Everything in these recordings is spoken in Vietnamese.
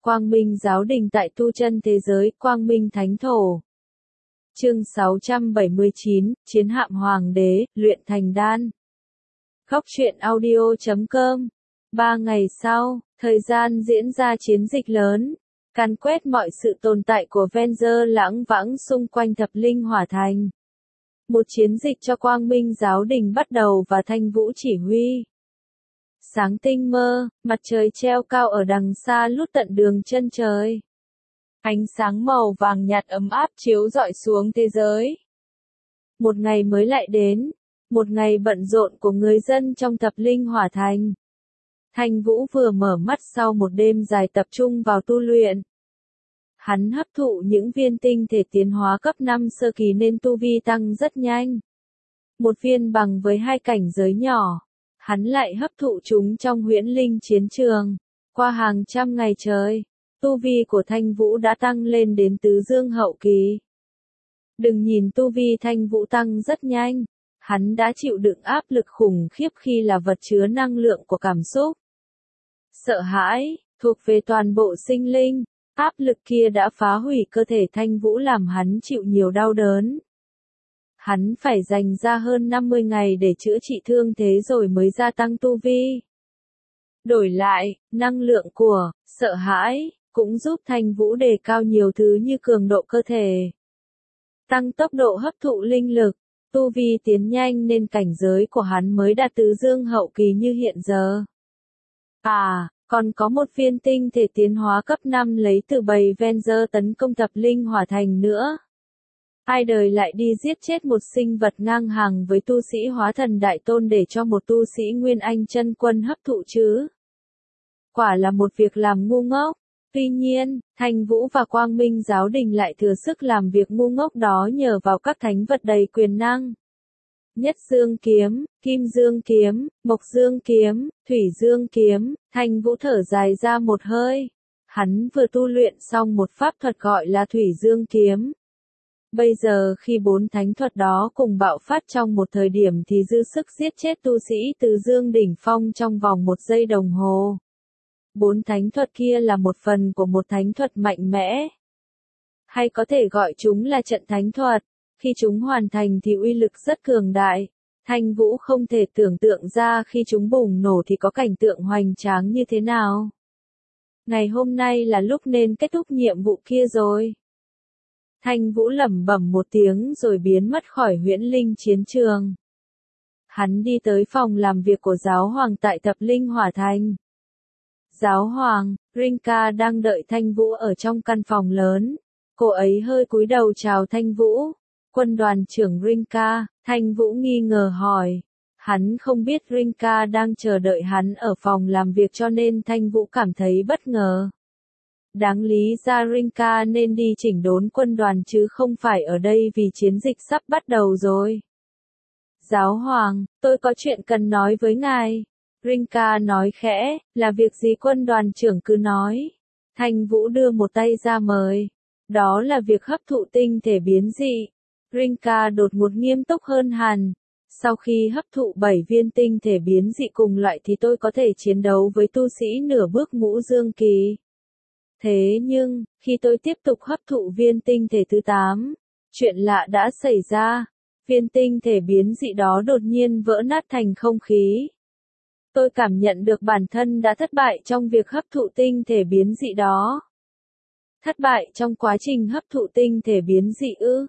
Quang Minh Giáo Đình tại tu chân thế giới, Quang Minh Thánh Thổ. Chương 679, Chiến hạm Hoàng đế, luyện thành đan. Góc truyện audio.com. 3 ngày sau, thời gian diễn ra chiến dịch lớn, càn quét mọi sự tồn tại của Venger lãng vãng xung quanh Thập Linh Hỏa Thành. Một chiến dịch cho Quang Minh Giáo Đình bắt đầu và Thanh Vũ chỉ huy. Sáng tinh mơ, mặt trời treo cao ở đằng xa lút tận đường chân trời. Ánh sáng màu vàng nhạt ấm áp chiếu rọi xuống thế giới. Một ngày mới lại đến, một ngày bận rộn của người dân trong Thập Linh Hỏa Thành. Thanh Vũ vừa mở mắt sau một đêm dài tập trung vào tu luyện. Hắn hấp thụ những viên tinh thể tiến hóa cấp 5 sơ kỳ nên tu vi tăng rất nhanh. Một viên bằng với 2 cảnh giới nhỏ. Hắn lại hấp thụ chúng trong huyễn linh chiến trường. Qua hàng trăm ngày trời, tu vi của Thanh Vũ đã tăng lên đến tứ dương hậu kỳ. Đừng nhìn tu vi Thanh Vũ tăng rất nhanh, hắn đã chịu đựng áp lực khủng khiếp khi là vật chứa năng lượng của cảm xúc. Sợ hãi, thuộc về toàn bộ sinh linh, áp lực kia đã phá hủy cơ thể Thanh Vũ làm hắn chịu nhiều đau đớn. Hắn phải dành ra hơn 50 ngày để chữa trị thương thế rồi mới gia tăng tu vi. Đổi lại, năng lượng của sợ hãi cũng giúp Thanh Vũ đề cao nhiều thứ như cường độ cơ thể, tăng tốc độ hấp thụ linh lực, tu vi tiến nhanh nên cảnh giới của hắn mới đạt tứ dương hậu kỳ như hiện giờ. Còn có một viên tinh thể tiến hóa cấp 5 lấy từ bầy Venger tấn công Thập Linh Hỏa Thành nữa. Ai đời lại đi giết chết một sinh vật ngang hàng với tu sĩ hóa thần đại tôn để cho một tu sĩ Nguyên Anh chân quân hấp thụ chứ? Quả là một việc làm ngu ngốc. Tuy nhiên, Thanh Vũ và Quang Minh Giáo Đình lại thừa sức làm việc ngu ngốc đó nhờ vào các thánh vật đầy quyền năng. Nhất Dương Kiếm, Kim Dương Kiếm, Mộc Dương Kiếm, Thủy Dương Kiếm. Thanh Vũ thở dài ra một hơi. Hắn vừa tu luyện xong một pháp thuật gọi là Thủy Dương Kiếm. Bây giờ khi 4 thánh thuật đó cùng bạo phát trong một thời điểm thì dư sức giết chết tu sĩ từ dương đỉnh phong trong vòng 1 giây đồng hồ. 4 thánh thuật kia là một phần của một thánh thuật mạnh mẽ. Hay có thể gọi chúng là trận thánh thuật. Khi chúng hoàn thành thì uy lực rất cường đại. Thanh Vũ không thể tưởng tượng ra khi chúng bùng nổ thì có cảnh tượng hoành tráng như thế nào. Ngày hôm nay là lúc nên kết thúc nhiệm vụ kia rồi. Thanh Vũ lẩm bẩm một tiếng rồi biến mất khỏi huyễn linh chiến trường. Hắn đi tới phòng làm việc của giáo hoàng tại Thập Linh Hỏa Thành. Giáo hoàng, Rinka đang đợi Thanh Vũ ở trong căn phòng lớn. Cô ấy hơi cúi đầu chào Thanh Vũ. Quân đoàn trưởng Rinka, Thanh Vũ nghi ngờ hỏi. Hắn không biết Rinka đang chờ đợi hắn ở phòng làm việc cho nên Thanh Vũ cảm thấy bất ngờ. Đáng lý ra Rinka nên đi chỉnh đốn quân đoàn chứ không phải ở đây vì chiến dịch sắp bắt đầu rồi. Giáo hoàng, tôi có chuyện cần nói với ngài. Rinka nói khẽ, là việc gì quân đoàn trưởng cứ nói. Thanh Vũ đưa một tay ra mời. Đó là việc hấp thụ tinh thể biến dị. Rinka đột ngột nghiêm túc hơn hẳn. Sau khi hấp thụ 7 viên tinh thể biến dị cùng loại thì tôi có thể chiến đấu với tu sĩ nửa bước ngũ dương kỳ. Thế nhưng, khi tôi tiếp tục hấp thụ viên tinh thể thứ 8, chuyện lạ đã xảy ra. Viên tinh thể biến dị đó đột nhiên vỡ nát thành không khí. Tôi cảm nhận được bản thân đã thất bại trong việc hấp thụ tinh thể biến dị đó. Thất bại trong quá trình hấp thụ tinh thể biến dị ư?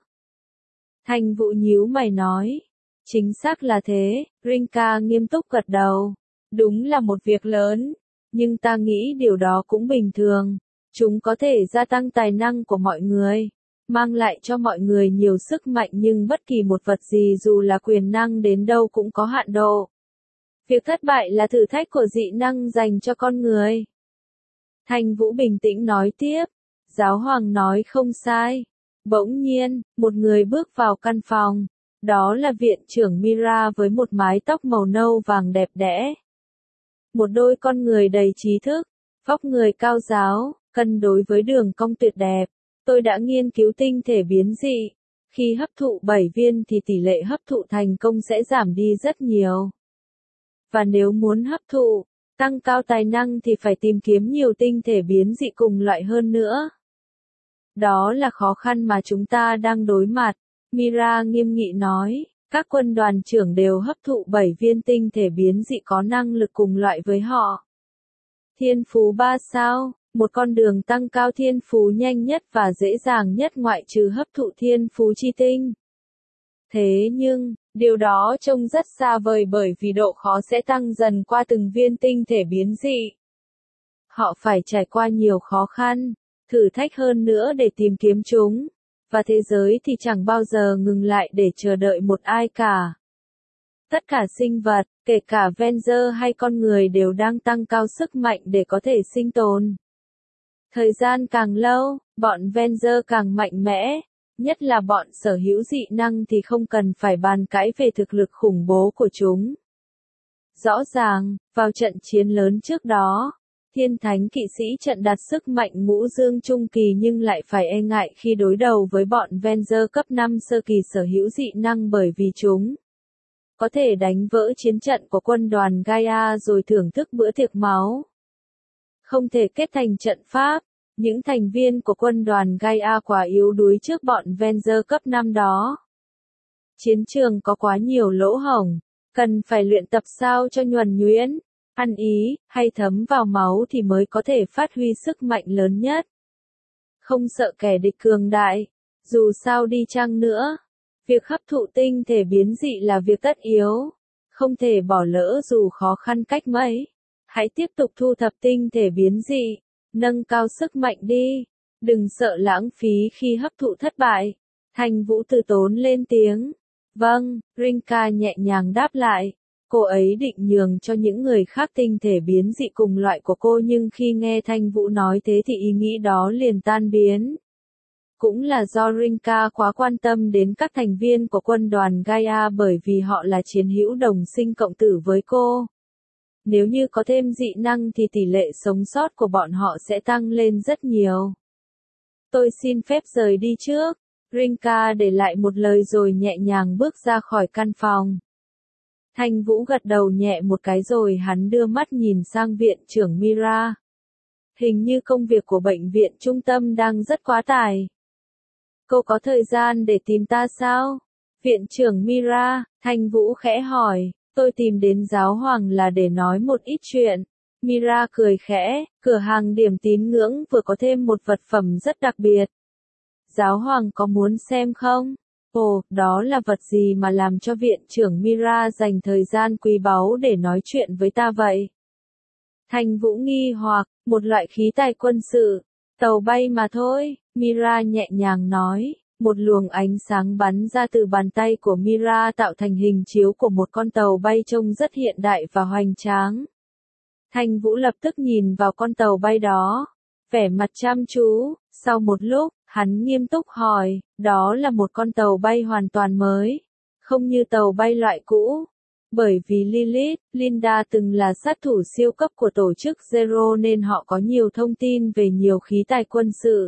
Thanh Vũ nhíu mày nói. Chính xác là thế, Rinka nghiêm túc gật đầu. Đúng là một việc lớn, nhưng ta nghĩ điều đó cũng bình thường. Chúng có thể gia tăng tài năng của mọi người, mang lại cho mọi người nhiều sức mạnh nhưng bất kỳ một vật gì dù là quyền năng đến đâu cũng có hạn độ. Việc thất bại là thử thách của dị năng dành cho con người. Thanh Vũ bình tĩnh nói tiếp. Giáo hoàng nói không sai. Bỗng nhiên, một người bước vào căn phòng. Đó là viện trưởng Mira với một mái tóc màu nâu vàng đẹp đẽ. Một đôi con người đầy trí thức, vóc người cao ráo, cân đối với đường cong tuyệt đẹp. Tôi đã nghiên cứu tinh thể biến dị. Khi hấp thụ 7 viên thì tỷ lệ hấp thụ thành công sẽ giảm đi rất nhiều. Và nếu muốn hấp thụ Tăng cao tài năng thì phải tìm kiếm nhiều tinh thể biến dị cùng loại hơn nữa. Đó là khó khăn mà chúng ta đang đối mặt, Mira nghiêm nghị nói. Các quân đoàn trưởng đều hấp thụ 7 viên tinh thể biến dị có năng lực cùng loại với họ. Thiên phú 3 sao, một con đường tăng cao thiên phú nhanh nhất và dễ dàng nhất ngoại trừ hấp thụ thiên phú chi tinh. Thế nhưng, điều đó trông rất xa vời bởi vì độ khó sẽ tăng dần qua từng viên tinh thể biến dị. Họ phải trải qua nhiều khó khăn, thử thách hơn nữa để tìm kiếm chúng. Và thế giới thì chẳng bao giờ ngừng lại để chờ đợi một ai cả. Tất cả sinh vật, kể cả Venger hay con người đều đang tăng cao sức mạnh để có thể sinh tồn. Thời gian càng lâu, bọn Venger càng mạnh mẽ, nhất là bọn sở hữu dị năng thì không cần phải bàn cãi về thực lực khủng bố của chúng. Rõ ràng, vào trận chiến lớn trước đó, Thiên Thánh kỵ sĩ trận đạt sức mạnh ngũ dương trung kỳ nhưng lại phải e ngại khi đối đầu với bọn Venger cấp 5 sơ kỳ sở hữu dị năng bởi vì chúng có thể đánh vỡ chiến trận của quân đoàn Gaia rồi thưởng thức bữa tiệc máu. Không thể kết thành trận pháp, những thành viên của quân đoàn Gaia quá yếu đuối trước bọn Venger cấp 5 đó. Chiến trường có quá nhiều lỗ hổng, cần phải luyện tập sao cho nhuần nhuyễn, ăn ý, hay thấm vào máu thì mới có thể phát huy sức mạnh lớn nhất. Không sợ kẻ địch cường đại, dù sao đi chăng nữa. Việc hấp thụ tinh thể biến dị là việc tất yếu, không thể bỏ lỡ dù khó khăn cách mấy. Hãy tiếp tục thu thập tinh thể biến dị, nâng cao sức mạnh đi, đừng sợ lãng phí khi hấp thụ thất bại. Thanh Vũ từ tốn lên tiếng. Vâng, Rinka nhẹ nhàng đáp lại. Cô ấy định nhường cho những người khác tinh thể biến dị cùng loại của cô nhưng khi nghe Thanh Vũ nói thế thì ý nghĩ đó liền tan biến. Cũng là do Rinka quá quan tâm đến các thành viên của quân đoàn Gaia bởi vì họ là chiến hữu đồng sinh cộng tử với cô. Nếu như có thêm dị năng thì tỷ lệ sống sót của bọn họ sẽ tăng lên rất nhiều. Tôi xin phép rời đi trước. Rinka để lại một lời rồi nhẹ nhàng bước ra khỏi căn phòng. Thanh Vũ gật đầu nhẹ một cái rồi hắn đưa mắt nhìn sang viện trưởng Mira. Hình như công việc của bệnh viện trung tâm đang rất quá tải. Cô có thời gian để tìm ta sao? Viện trưởng Mira, Thanh Vũ khẽ hỏi, tôi tìm đến giáo hoàng là để nói một ít chuyện. Mira cười khẽ, cửa hàng điểm tín ngưỡng vừa có thêm một vật phẩm rất đặc biệt. Giáo hoàng có muốn xem không? Ồ, đó là vật gì mà làm cho viện trưởng Mira dành thời gian quý báu để nói chuyện với ta vậy? Thanh Vũ nghi hoặc, một loại khí tài quân sự, tàu bay mà thôi, Mira nhẹ nhàng nói, một luồng ánh sáng bắn ra từ bàn tay của Mira tạo thành hình chiếu của một con tàu bay trông rất hiện đại và hoành tráng. Thanh Vũ lập tức nhìn vào con tàu bay đó, vẻ mặt chăm chú, sau một lúc, hắn nghiêm túc hỏi, đó là một con tàu bay hoàn toàn mới, không như tàu bay loại cũ. Bởi vì Lilith, Linda từng là sát thủ siêu cấp của tổ chức Zero nên họ có nhiều thông tin về nhiều khí tài quân sự.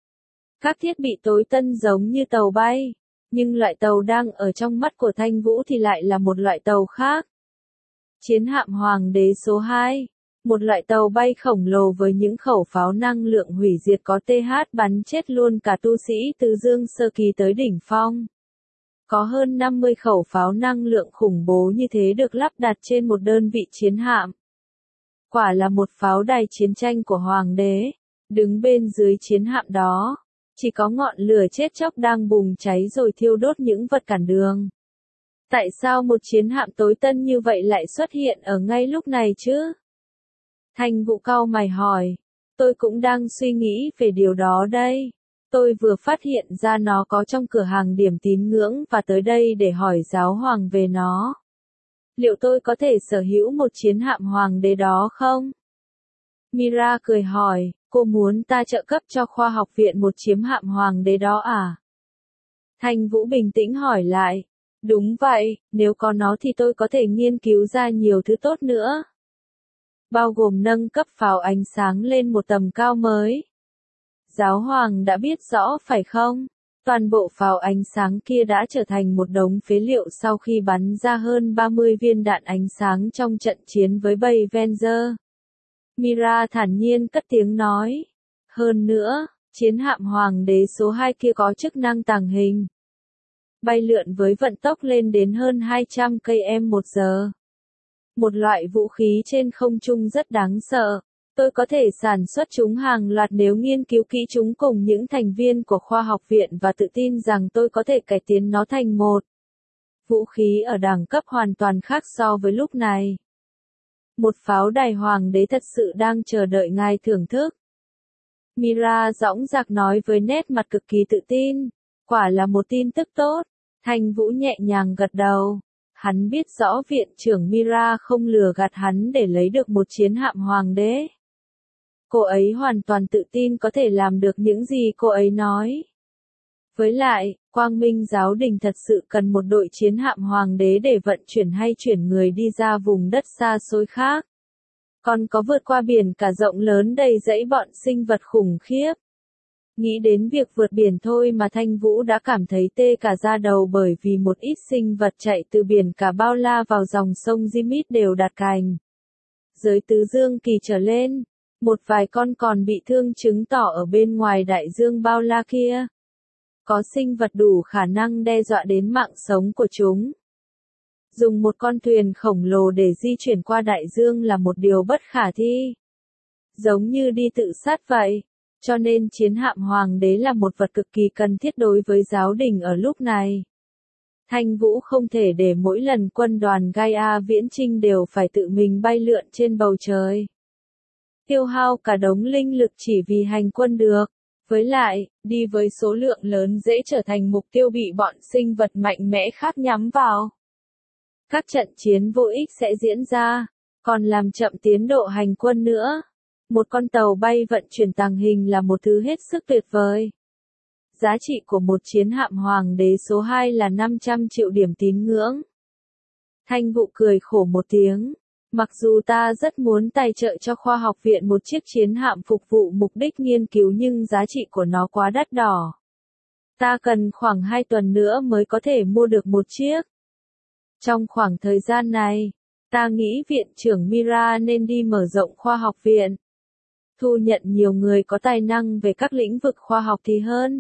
Các thiết bị tối tân giống như tàu bay, nhưng loại tàu đang ở trong mắt của Thanh Vũ thì lại là một loại tàu khác. Chiến hạm Hoàng đế số 2, một loại tàu bay khổng lồ với những khẩu pháo năng lượng hủy diệt có TH bắn chết luôn cả tu sĩ từ dương sơ kỳ tới đỉnh phong. Có hơn 50 khẩu pháo năng lượng khủng bố như thế được lắp đặt trên một đơn vị chiến hạm. Quả là một pháo đài chiến tranh của Hoàng đế. Đứng bên dưới chiến hạm đó, chỉ có ngọn lửa chết chóc đang bùng cháy rồi thiêu đốt những vật cản đường. Tại sao một chiến hạm tối tân như vậy lại xuất hiện ở ngay lúc này chứ? Thanh Vũ cau mày hỏi. Tôi cũng đang suy nghĩ về điều đó đây. Tôi vừa phát hiện ra nó có trong cửa hàng điểm tín ngưỡng và tới đây để hỏi giáo hoàng về nó. Liệu tôi có thể sở hữu một chiến hạm hoàng đế đó không? Mira cười hỏi, cô muốn ta trợ cấp cho khoa học viện một chiến hạm hoàng đế đó à? Thanh Vũ bình tĩnh hỏi lại. Đúng vậy, nếu có nó thì tôi có thể nghiên cứu ra nhiều thứ tốt nữa. Bao gồm nâng cấp pháo ánh sáng lên một tầm cao mới. Giáo hoàng đã biết rõ phải không? Toàn bộ pháo ánh sáng kia đã trở thành một đống phế liệu sau khi bắn ra hơn 30 viên đạn ánh sáng trong trận chiến với bầy Venger. Mira thản nhiên cất tiếng nói. Hơn nữa, chiến hạm Hoàng đế số 2 kia có chức năng tàng hình. Bay lượn với vận tốc lên đến hơn 200 km/h. Một loại vũ khí trên không trung rất đáng sợ. Tôi có thể sản xuất chúng hàng loạt nếu nghiên cứu kỹ chúng cùng những thành viên của khoa học viện và tự tin rằng tôi có thể cải tiến nó thành một vũ khí ở đẳng cấp hoàn toàn khác so với lúc này. Một pháo đài Hoàng đế thật sự đang chờ đợi ngài thưởng thức. Mira dõng dạc nói với nét mặt cực kỳ tự tin. Quả là một tin tức tốt. Thanh Vũ nhẹ nhàng gật đầu. Hắn biết rõ viện trưởng Mira không lừa gạt hắn để lấy được một chiến hạm Hoàng đế. Cô ấy hoàn toàn tự tin có thể làm được những gì cô ấy nói. Với lại, Quang Minh giáo đình thật sự cần một đội chiến hạm Hoàng đế để vận chuyển hay chuyển người đi ra vùng đất xa xôi khác. Còn có vượt qua biển cả rộng lớn đầy dẫy bọn sinh vật khủng khiếp. Nghĩ đến việc vượt biển thôi mà Thanh Vũ đã cảm thấy tê cả da đầu bởi vì một ít sinh vật chạy từ biển cả bao la vào dòng sông Jimit đều đặt cành. Giới tứ dương kỳ trở lên, một vài con còn bị thương chứng tỏ ở bên ngoài đại dương bao la kia. Có sinh vật đủ khả năng đe dọa đến mạng sống của chúng. Dùng một con thuyền khổng lồ để di chuyển qua đại dương là một điều bất khả thi. Giống như đi tự sát vậy. Cho nên chiến hạm Hoàng đế là một vật cực kỳ cần thiết đối với giáo đình ở lúc này. Thanh Vũ không thể để mỗi lần quân đoàn Gaia viễn chinh đều phải tự mình bay lượn trên bầu trời. Tiêu hao cả đống linh lực chỉ vì hành quân được. Với lại, đi với số lượng lớn dễ trở thành mục tiêu bị bọn sinh vật mạnh mẽ khác nhắm vào. Các trận chiến vô ích sẽ diễn ra, còn làm chậm tiến độ hành quân nữa. Một con tàu bay vận chuyển tàng hình là một thứ hết sức tuyệt vời. Giá trị của một chiến hạm Hoàng đế số 2 là 500 triệu điểm tín ngưỡng. Thanh Vũ cười khổ một tiếng. Mặc dù ta rất muốn tài trợ cho khoa học viện một chiếc chiến hạm phục vụ mục đích nghiên cứu nhưng giá trị của nó quá đắt đỏ. Ta cần khoảng 2 tuần nữa mới có thể mua được một chiếc. Trong khoảng thời gian này, ta nghĩ viện trưởng Mira nên đi mở rộng khoa học viện. Thu nhận nhiều người có tài năng về các lĩnh vực khoa học thì hơn.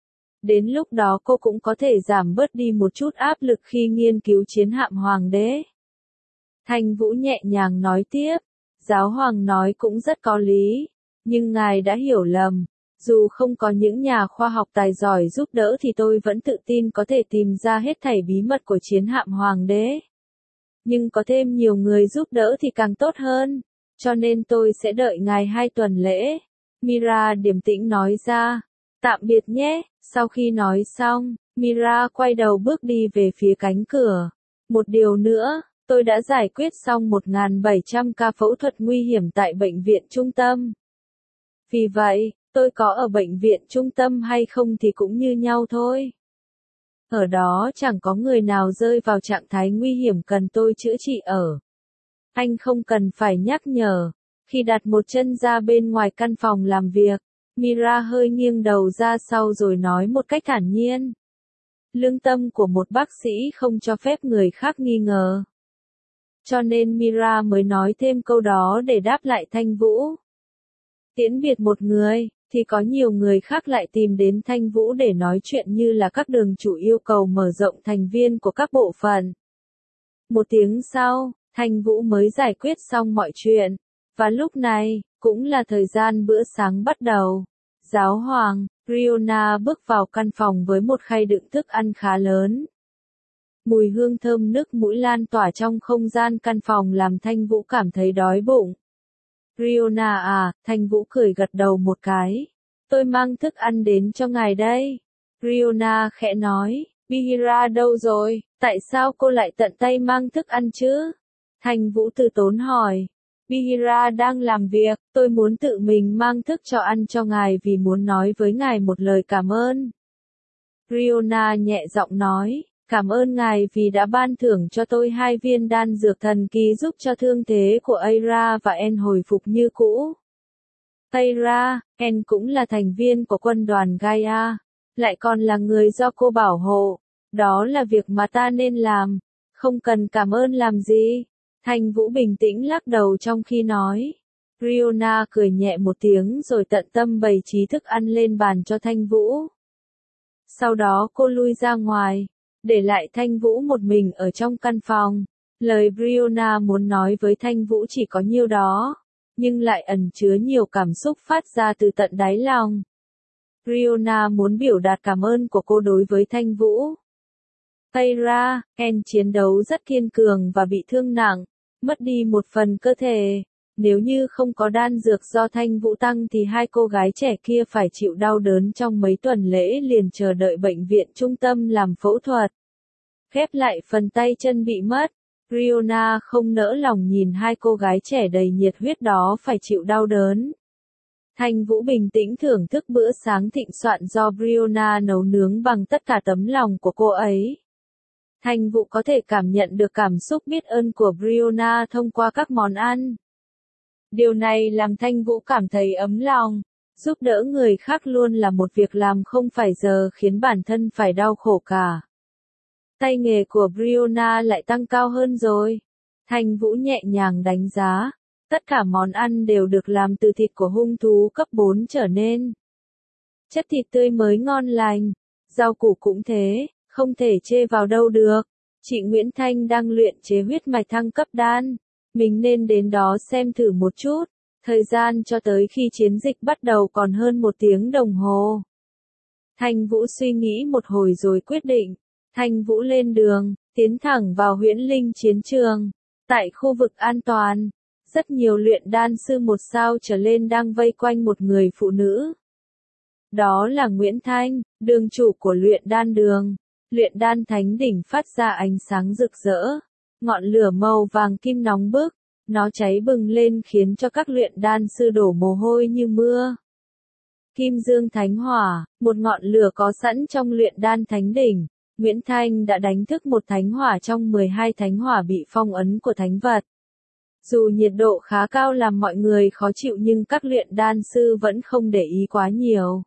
Đến lúc đó cô cũng có thể giảm bớt đi một chút áp lực khi nghiên cứu chiến hạm Hoàng đế. Thanh Vũ nhẹ nhàng nói tiếp, giáo hoàng nói cũng rất có lý, nhưng ngài đã hiểu lầm. Dù không có những nhà khoa học tài giỏi giúp đỡ thì tôi vẫn tự tin có thể tìm ra hết thảy bí mật của chiến hạm Hoàng đế. Nhưng có thêm nhiều người giúp đỡ thì càng tốt hơn, cho nên tôi sẽ đợi ngài 2 tuần lễ. Mira điềm tĩnh nói ra, tạm biệt nhé. Sau khi nói xong, Mira quay đầu bước đi về phía cánh cửa. Một điều nữa, tôi đã giải quyết xong 1.700 ca phẫu thuật nguy hiểm tại bệnh viện trung tâm. Vì vậy, tôi có ở bệnh viện trung tâm hay không thì cũng như nhau thôi. Ở đó chẳng có người nào rơi vào trạng thái nguy hiểm cần tôi chữa trị ở. Anh không cần phải nhắc nhở. Khi đặt một chân ra bên ngoài căn phòng làm việc, Mira hơi nghiêng đầu ra sau rồi nói một cách thản nhiên. Lương tâm của một bác sĩ không cho phép người khác nghi ngờ. Cho nên Mira mới nói thêm câu đó để đáp lại Thanh Vũ. Tiễn biệt một người, thì có nhiều người khác lại tìm đến Thanh Vũ để nói chuyện như là các đường chủ yêu cầu mở rộng thành viên của các bộ phận. 1 tiếng sau, Thanh Vũ mới giải quyết xong mọi chuyện. Và lúc này, cũng là thời gian bữa sáng bắt đầu. Giáo hoàng, Riona bước vào căn phòng với một khay đựng thức ăn khá lớn. Mùi hương thơm nước mũi lan tỏa trong không gian căn phòng làm Thanh Vũ cảm thấy đói bụng. Riona à, Thanh Vũ cười gật đầu một cái. Tôi mang thức ăn đến cho ngài đây. Riona khẽ nói, Bihira đâu rồi, tại sao cô lại tận tay mang thức ăn chứ? Thanh Vũ từ tốn hỏi. Bihira đang làm việc, tôi muốn tự mình mang thức cho ăn cho ngài vì muốn nói với ngài một lời cảm ơn. Riona nhẹ giọng nói, cảm ơn ngài vì đã ban thưởng cho tôi 2 viên đan dược thần kỳ giúp cho thương thế của Aira và En hồi phục như cũ. Aira, En cũng là thành viên của quân đoàn Gaia. lại còn là người do cô bảo hộ. Đó là việc mà ta nên làm, không cần cảm ơn làm gì. Thanh Vũ bình tĩnh lắc đầu trong khi nói. Riona cười nhẹ một tiếng rồi tận tâm bày trí thức ăn lên bàn cho Thanh Vũ. Sau đó cô lui ra ngoài, để lại Thanh Vũ một mình ở trong căn phòng. Lời Riona muốn nói với Thanh Vũ chỉ có nhiêu đó, nhưng lại ẩn chứa nhiều cảm xúc phát ra từ tận đáy lòng. Riona muốn biểu đạt cảm ơn của cô đối với Thanh Vũ. Taira, Ken chiến đấu rất kiên cường và bị thương nặng, mất đi một phần cơ thể. Nếu như không có đan dược do Thanh Vũ tăng thì hai cô gái trẻ kia phải chịu đau đớn trong mấy tuần lễ liền chờ đợi bệnh viện trung tâm làm phẫu thuật. Khép lại phần tay chân bị mất, Riona không nỡ lòng nhìn hai cô gái trẻ đầy nhiệt huyết đó phải chịu đau đớn. Thanh Vũ bình tĩnh thưởng thức bữa sáng thịnh soạn do Riona nấu nướng bằng tất cả tấm lòng của cô ấy. Thanh Vũ có thể cảm nhận được cảm xúc biết ơn của Riona thông qua các món ăn. Điều này làm Thanh Vũ cảm thấy ấm lòng. Giúp đỡ người khác luôn là một việc làm không phải giờ khiến bản thân phải đau khổ cả. Tay nghề của Riona lại tăng cao hơn rồi. Thanh Vũ nhẹ nhàng đánh giá. Tất cả món ăn đều được làm từ thịt của hung thú cấp 4 trở nên. Chất thịt tươi mới ngon lành. Rau củ cũng thế, không thể chê vào đâu được. Chị Nguyễn Thanh đang luyện chế huyết mạch thăng cấp đan. Mình nên đến đó xem thử một chút. Thời gian cho tới khi chiến dịch bắt đầu còn hơn 1 tiếng đồng hồ. Thanh Vũ suy nghĩ một hồi rồi quyết định. Thanh Vũ lên đường, tiến thẳng vào Huyễn Linh chiến trường. Tại khu vực an toàn, rất nhiều luyện đan sư 1 sao trở lên đang vây quanh một người phụ nữ. Đó là Nguyễn Thanh, đường chủ của luyện đan đường. Luyện đan thánh đỉnh phát ra ánh sáng rực rỡ. Ngọn lửa màu vàng kim nóng bức, nó cháy bừng lên khiến cho các luyện đan sư đổ mồ hôi như mưa. Kim Dương Thánh Hỏa, một ngọn lửa có sẵn trong luyện đan thánh đỉnh. Nguyễn Thanh đã đánh thức một thánh hỏa trong 12 thánh hỏa bị phong ấn của thánh vật. Dù nhiệt độ khá cao làm mọi người khó chịu nhưng các luyện đan sư vẫn không để ý quá nhiều.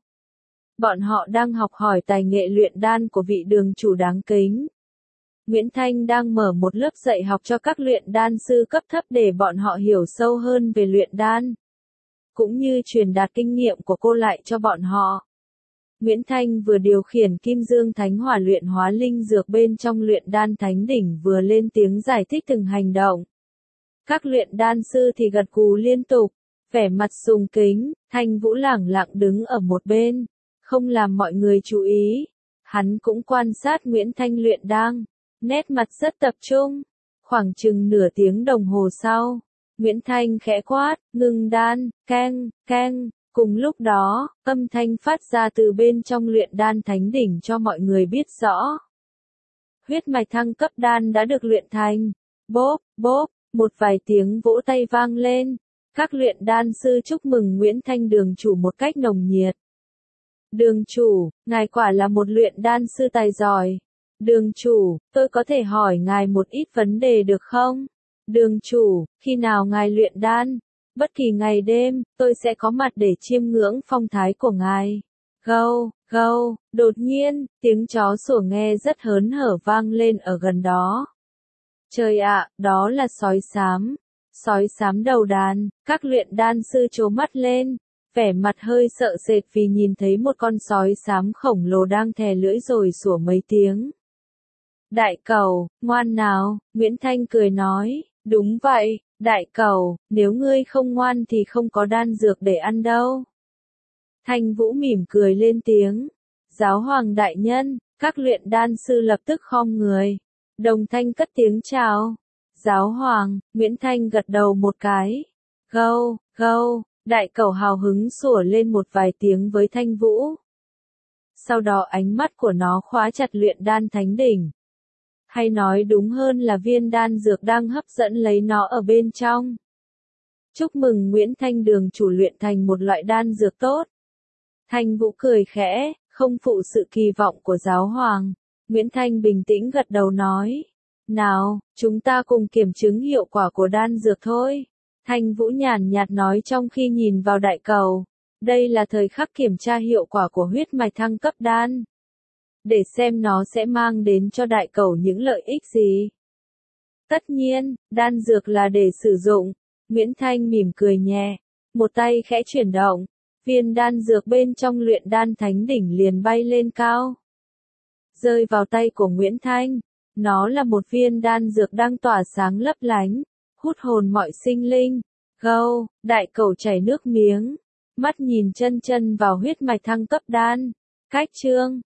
Bọn họ đang học hỏi tài nghệ luyện đan của vị đường chủ đáng kính. Nguyễn Thanh đang mở một lớp dạy học cho các luyện đan sư cấp thấp để bọn họ hiểu sâu hơn về luyện đan, cũng như truyền đạt kinh nghiệm của cô lại cho bọn họ. Nguyễn Thanh vừa điều khiển Kim Dương Thánh Hỏa luyện hóa linh dược bên trong luyện đan thánh đỉnh vừa lên tiếng giải thích từng hành động. Các luyện đan sư thì gật gù liên tục, vẻ mặt sùng kính. Thanh Vũ lẳng lặng đứng ở một bên, không làm mọi người chú ý. Hắn cũng quan sát Nguyễn Thanh luyện đan, nét mặt rất tập trung. Khoảng chừng nửa tiếng đồng hồ sau, Nguyễn Thanh khẽ quát, ngừng đan, keng, keng. Cùng lúc đó, âm thanh phát ra từ bên trong luyện đan thánh đỉnh cho mọi người biết rõ. Huyết mạch thăng cấp đan đã được luyện thành. Bốp, bốp, một vài tiếng vỗ tay vang lên. Các luyện đan sư chúc mừng Nguyễn Thanh đường chủ một cách nồng nhiệt. Đường chủ, ngài quả là một luyện đan sư tài giỏi. Đường chủ, tôi có thể hỏi ngài một ít vấn đề được không? Đường chủ, khi nào ngài luyện đan? Bất kỳ ngày đêm, tôi sẽ có mặt để chiêm ngưỡng phong thái của ngài. Gâu, gâu, đột nhiên, tiếng chó sủa nghe rất hớn hở vang lên ở gần đó. Trời ạ, đó là sói xám. Sói xám đầu đàn, các luyện đan sư trố mắt lên, vẻ mặt hơi sợ sệt vì nhìn thấy một con sói xám khổng lồ đang thè lưỡi rồi sủa mấy tiếng. Đại cẩu, ngoan nào, Nguyễn Thanh cười nói, đúng vậy, đại cẩu, nếu ngươi không ngoan thì không có đan dược để ăn đâu. Thanh Vũ mỉm cười lên tiếng, giáo hoàng đại nhân, các luyện đan sư lập tức khom người, đồng thanh cất tiếng chào. Giáo hoàng, Nguyễn Thanh gật đầu một cái. Gâu, gâu, đại cẩu hào hứng sủa lên một vài tiếng với Thanh Vũ. Sau đó ánh mắt của nó khóa chặt luyện đan thánh đỉnh. Hay nói đúng hơn là viên đan dược đang hấp dẫn lấy nó ở bên trong. Chúc mừng Nguyễn Thanh đường chủ luyện thành một loại đan dược tốt. Thanh Vũ cười khẽ, không phụ sự kỳ vọng của giáo hoàng. Nguyễn Thanh bình tĩnh gật đầu nói. Nào, chúng ta cùng kiểm chứng hiệu quả của đan dược thôi. Thanh Vũ nhàn nhạt nói trong khi nhìn vào đại cẩu. Đây là thời khắc kiểm tra hiệu quả của huyết mạch thăng cấp đan. Để xem nó sẽ mang đến cho đại cẩu những lợi ích gì. Tất nhiên, đan dược là để sử dụng. Nguyễn Thanh mỉm cười nhẹ. Một tay khẽ chuyển động. Viên đan dược bên trong luyện đan thánh đỉnh liền bay lên cao. Rơi vào tay của Nguyễn Thanh. Nó là một viên đan dược đang tỏa sáng lấp lánh. Hút hồn mọi sinh linh. Gâu, đại cẩu chảy nước miếng. Mắt nhìn chân chân vào huyết mạch thăng cấp đan. Cách chương